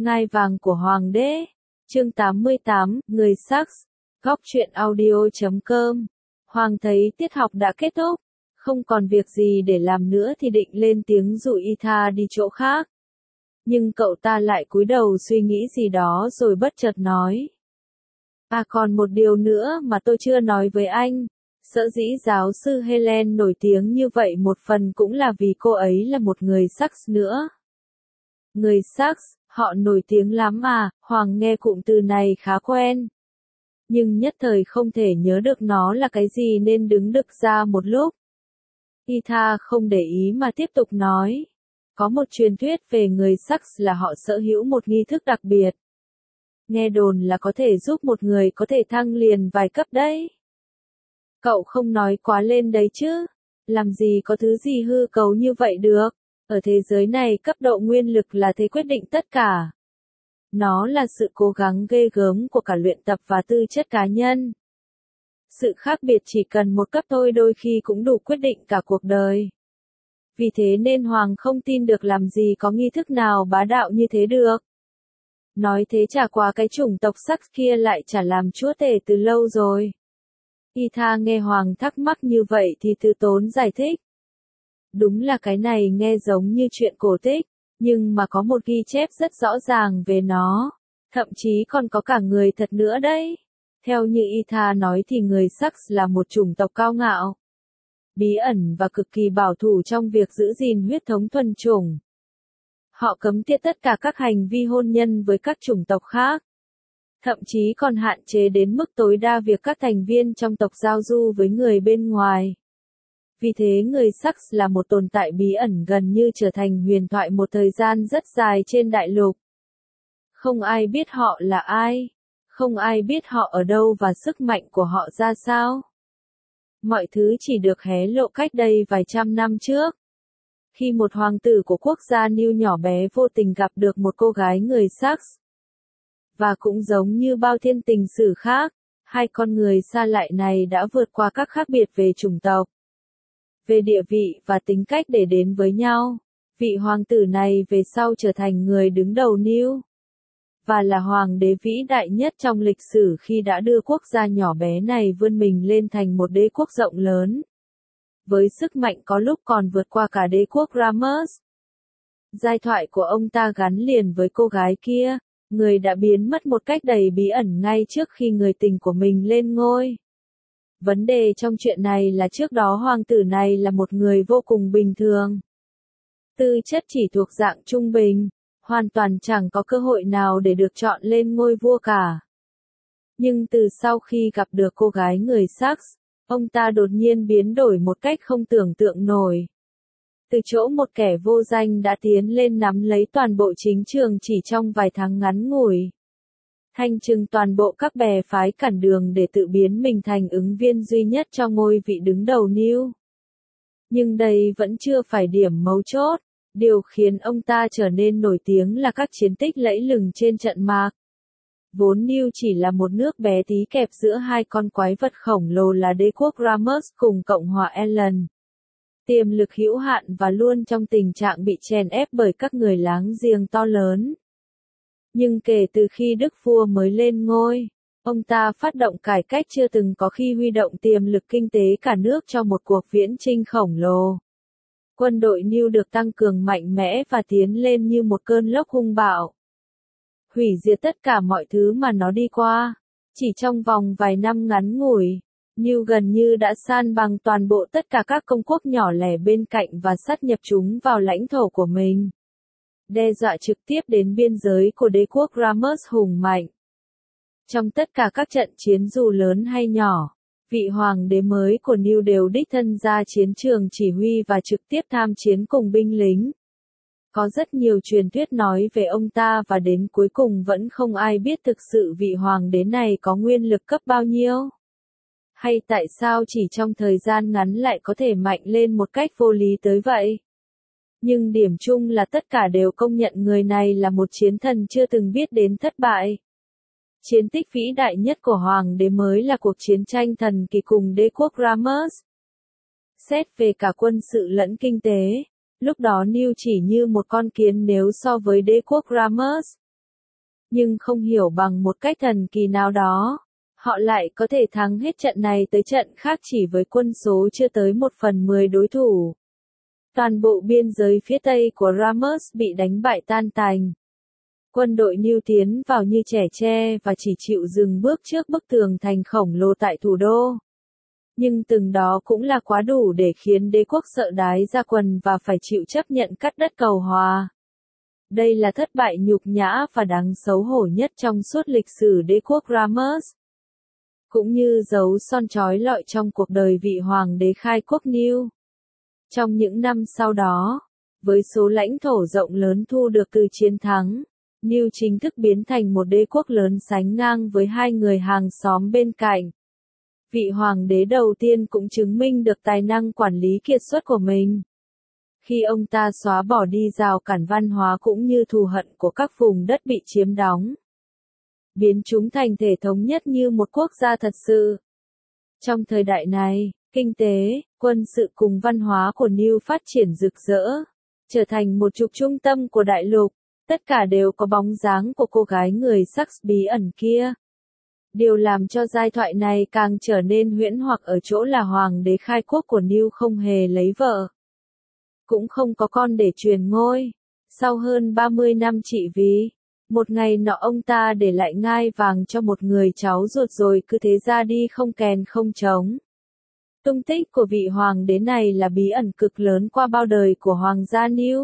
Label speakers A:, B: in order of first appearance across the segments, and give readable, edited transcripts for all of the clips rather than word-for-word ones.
A: Ngai vàng của Hoàng đế. Chương 88, người Sax. Góc truyện audio.com. Hoàng thấy tiết học đã kết thúc, không còn việc gì để làm nữa thì định lên tiếng dụ Itha đi chỗ khác. Nhưng cậu ta lại cúi đầu suy nghĩ gì đó rồi bất chợt nói. À còn một điều nữa mà tôi chưa nói với anh. Sở dĩ giáo sư Helen nổi tiếng như vậy một phần cũng là vì cô ấy là một người Sax nữa. Người Sax, họ nổi tiếng lắm à, Hoàng nghe cụm từ này khá quen. Nhưng nhất thời không thể nhớ được nó là cái gì nên đứng đực ra một lúc. Itha không để ý mà tiếp tục nói. Có một truyền thuyết về người Sax là họ sở hữu một nghi thức đặc biệt. Nghe đồn là có thể giúp một người có thể thăng liền vài cấp đấy. Cậu không nói quá lên đấy chứ, làm gì có thứ gì hư cấu như vậy được, ở thế giới này cấp độ nguyên lực là thế quyết định tất cả. Nó là sự cố gắng ghê gớm của cả luyện tập và tư chất cá nhân. Sự khác biệt chỉ cần một cấp thôi đôi khi cũng đủ quyết định cả cuộc đời. Vì thế nên Hoàng không tin được làm gì có nghi thức nào bá đạo như thế được. Nói thế chả qua cái chủng tộc Sax kia lại chả làm chúa tể từ lâu rồi. Itha nghe Hoàng thắc mắc như vậy thì từ tốn giải thích. Đúng là cái này nghe giống như chuyện cổ tích, nhưng mà có một ghi chép rất rõ ràng về nó, thậm chí còn có cả người thật nữa đấy. Theo như Itha nói thì người Sax là một chủng tộc cao ngạo, bí ẩn và cực kỳ bảo thủ trong việc giữ gìn huyết thống thuần chủng. Họ cấm tiết tất cả các hành vi hôn nhân với các chủng tộc khác. Thậm chí còn hạn chế đến mức tối đa việc các thành viên trong tộc giao du với người bên ngoài. Vì thế người Sax là một tồn tại bí ẩn gần như trở thành huyền thoại một thời gian rất dài trên đại lục. Không ai biết họ là ai, không ai biết họ ở đâu và sức mạnh của họ ra sao. Mọi thứ chỉ được hé lộ cách đây vài trăm năm trước. Khi một hoàng tử của quốc gia New nhỏ bé vô tình gặp được một cô gái người Sax. Và cũng giống như bao thiên tình sử khác, hai con người xa lạ này đã vượt qua các khác biệt về chủng tộc, về địa vị và tính cách để đến với nhau. Vị hoàng tử này về sau trở thành người đứng đầu New, và là hoàng đế vĩ đại nhất trong lịch sử khi đã đưa quốc gia nhỏ bé này vươn mình lên thành một đế quốc rộng lớn. Với sức mạnh có lúc còn vượt qua cả đế quốc Ramos. Giai thoại của ông ta gắn liền với cô gái kia, người đã biến mất một cách đầy bí ẩn ngay trước khi người tình của mình lên ngôi. Vấn đề trong chuyện này là trước đó hoàng tử này là một người vô cùng bình thường. Tư chất chỉ thuộc dạng trung bình, hoàn toàn chẳng có cơ hội nào để được chọn lên ngôi vua cả. Nhưng từ sau khi gặp được cô gái người Sax, ông ta đột nhiên biến đổi một cách không tưởng tượng nổi. Từ chỗ một kẻ vô danh đã tiến lên nắm lấy toàn bộ chính trường chỉ trong vài tháng ngắn ngủi. Thanh trừng toàn bộ các bè phái cản đường để tự biến mình thành ứng viên duy nhất cho ngôi vị đứng đầu New. Nhưng đây vẫn chưa phải điểm mấu chốt. Điều khiến ông ta trở nên nổi tiếng là các chiến tích lẫy lừng trên trận mạc. Vốn New chỉ là một nước bé tí kẹp giữa hai con quái vật khổng lồ là đế quốc Ramos cùng Cộng hòa Ellen. Tiềm lực hữu hạn và luôn trong tình trạng bị chèn ép bởi các người láng giềng to lớn. Nhưng kể từ khi Đức Vua mới lên ngôi, ông ta phát động cải cách chưa từng có khi huy động tiềm lực kinh tế cả nước cho một cuộc viễn chinh khổng lồ. Quân đội New được tăng cường mạnh mẽ và tiến lên như một cơn lốc hung bạo. Hủy diệt tất cả mọi thứ mà nó đi qua. Chỉ trong vòng vài năm ngắn ngủi, New gần như đã san bằng toàn bộ tất cả các công quốc nhỏ lẻ bên cạnh và sát nhập chúng vào lãnh thổ của mình. Đe dọa trực tiếp đến biên giới của đế quốc Ramos hùng mạnh. Trong tất cả các trận chiến dù lớn hay nhỏ, vị hoàng đế mới của New đều đích thân ra chiến trường chỉ huy và trực tiếp tham chiến cùng binh lính. Có rất nhiều truyền thuyết nói về ông ta và đến cuối cùng vẫn không ai biết thực sự vị hoàng đế này có nguyên lực cấp bao nhiêu. Hay tại sao chỉ trong thời gian ngắn lại có thể mạnh lên một cách vô lý tới vậy. Nhưng điểm chung là tất cả đều công nhận người này là một chiến thần chưa từng biết đến thất bại. Chiến tích vĩ đại nhất của hoàng đế mới là cuộc chiến tranh thần kỳ cùng đế quốc Ramos. Xét về cả quân sự lẫn kinh tế, lúc đó New chỉ như một con kiến nếu so với đế quốc Ramos. Nhưng không hiểu bằng một cách thần kỳ nào đó, họ lại có thể thắng hết trận này tới trận khác chỉ với quân số chưa tới 1/10 đối thủ. Toàn bộ biên giới phía tây của Ramos bị đánh bại tan tành. Quân đội New tiến vào như trẻ tre và chỉ chịu dừng bước trước bức tường thành khổng lồ tại thủ đô. Nhưng từng đó cũng là quá đủ để khiến đế quốc sợ đái ra quần và phải chịu chấp nhận cắt đất cầu hòa. Đây là thất bại nhục nhã và đáng xấu hổ nhất trong suốt lịch sử đế quốc Ramos. Cũng như dấu son trói lọi trong cuộc đời vị hoàng đế khai quốc New. Trong những năm sau đó, với số lãnh thổ rộng lớn thu được từ chiến thắng, New chính thức biến thành một đế quốc lớn sánh ngang với hai người hàng xóm bên cạnh. Vị hoàng đế đầu tiên cũng chứng minh được tài năng quản lý kiệt xuất của mình. Khi ông ta xóa bỏ đi rào cản văn hóa cũng như thù hận của các vùng đất bị chiếm đóng, biến chúng thành thể thống nhất như một quốc gia thật sự. Trong thời đại này, kinh tế, quân sự cùng văn hóa của New phát triển rực rỡ, trở thành một trục trung tâm của đại lục, tất cả đều có bóng dáng của cô gái người Sax bí ẩn kia. Điều làm cho giai thoại này càng trở nên huyễn hoặc ở chỗ là hoàng đế khai quốc của New không hề lấy vợ, cũng không có con để truyền ngôi. Sau hơn 30 năm trị vì, một ngày nọ ông ta để lại ngai vàng cho một người cháu ruột rồi cứ thế ra đi không kèn không trống. Tung tích của vị hoàng đế này là bí ẩn cực lớn qua bao đời của hoàng gia New.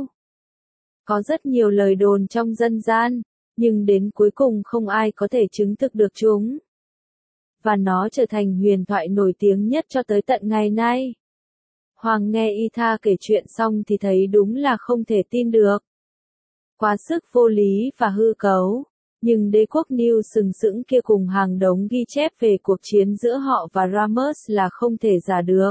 A: Có rất nhiều lời đồn trong dân gian, nhưng đến cuối cùng không ai có thể chứng thực được chúng. Và nó trở thành huyền thoại nổi tiếng nhất cho tới tận ngày nay. Hoàng nghe Itha kể chuyện xong thì thấy đúng là không thể tin được. Quá sức vô lý và hư cấu, nhưng đế quốc New sừng sững kia cùng hàng đống ghi chép về cuộc chiến giữa họ và Ramos là không thể giả được.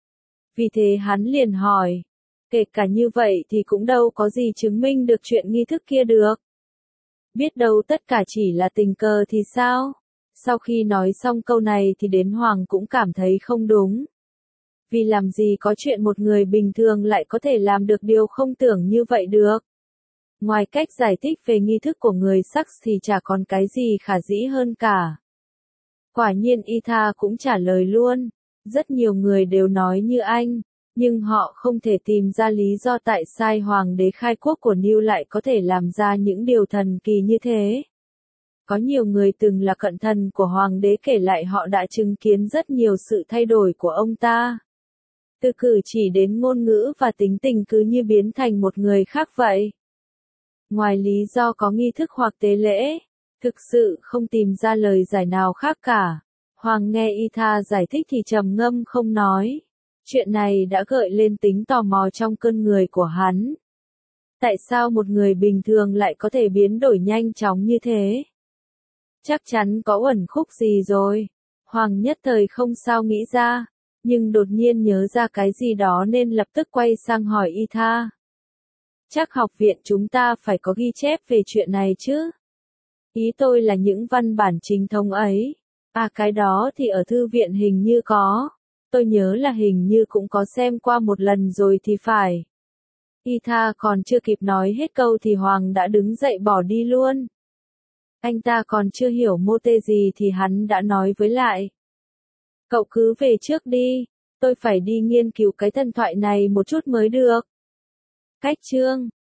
A: Vì thế hắn liền hỏi, kể cả như vậy thì cũng đâu có gì chứng minh được chuyện nghi thức kia được. Biết đâu tất cả chỉ là tình cờ thì sao? Sau khi nói xong câu này thì đến Hoàng cũng cảm thấy không đúng. Vì làm gì có chuyện một người bình thường lại có thể làm được điều không tưởng như vậy được. Ngoài cách giải thích về nghi thức của người Sax thì chả còn cái gì khả dĩ hơn cả. Quả nhiên Itha cũng trả lời luôn. Rất nhiều người đều nói như anh, nhưng họ không thể tìm ra lý do tại sao hoàng đế khai quốc của New lại có thể làm ra những điều thần kỳ như thế. Có nhiều người từng là cận thần của hoàng đế kể lại họ đã chứng kiến rất nhiều sự thay đổi của ông ta. Từ cử chỉ đến ngôn ngữ và tính tình cứ như biến thành một người khác vậy. Ngoài lý do có nghi thức hoặc tế lễ, thực sự không tìm ra lời giải nào khác cả. Hoàng nghe Itha giải thích thì trầm ngâm không nói. Chuyện này đã gợi lên tính tò mò trong cơn người của hắn. Tại sao một người bình thường lại có thể biến đổi nhanh chóng như thế? Chắc chắn có uẩn khúc gì rồi. Hoàng nhất thời không sao nghĩ ra, nhưng đột nhiên nhớ ra cái gì đó nên lập tức quay sang hỏi Itha. Chắc học viện chúng ta phải có ghi chép về chuyện này chứ? Ý tôi là những văn bản chính thống ấy. À cái đó thì ở thư viện hình như có. Tôi nhớ là hình như cũng có xem qua một lần rồi thì phải. Itha còn chưa kịp nói hết câu thì Hoàng đã đứng dậy bỏ đi luôn. Anh ta còn chưa hiểu mô tê gì thì hắn đã nói với lại. Cậu cứ về trước đi, tôi phải đi nghiên cứu cái thần thoại này một chút mới được. Cách chương